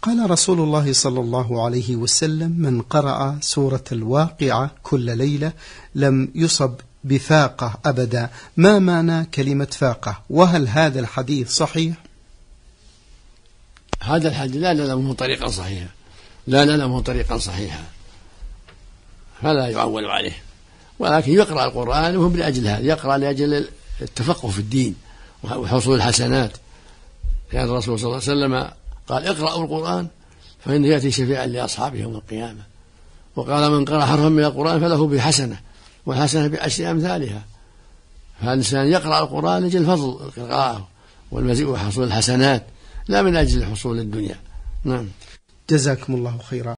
قال رسول الله صلى الله عليه وسلم: من قرأ سورة الواقعة كل ليلة لم يصب بفاقة أبدا. ما معنى كلمة فاقة؟ وهل هذا الحديث صحيح؟ هذا الحديث لا نعلمه طريقا صحيحا، لا نعلمه طريقا صحيحا، فلا يعول عليه، ولكن يقرأ القرآن وهم لأجل هذا، يقرأ لأجل التفقه في الدين وحصول الحسنات، لأن الرسول صلى الله عليه وسلم قال: اقرأوا القرآن فإنه يأتي شفيعا لأصحابه يوم القيامة. وقال: من قرأ حرفا من القرآن فله بحسنة، والحسنة بعشر أمثالها. فالإنسان يقرأ القرآن لأجل فضل القراءة والمزيد وحصول الحسنات، لا من أجل حصول الدنيا. نعم. جزاكم الله خيرا.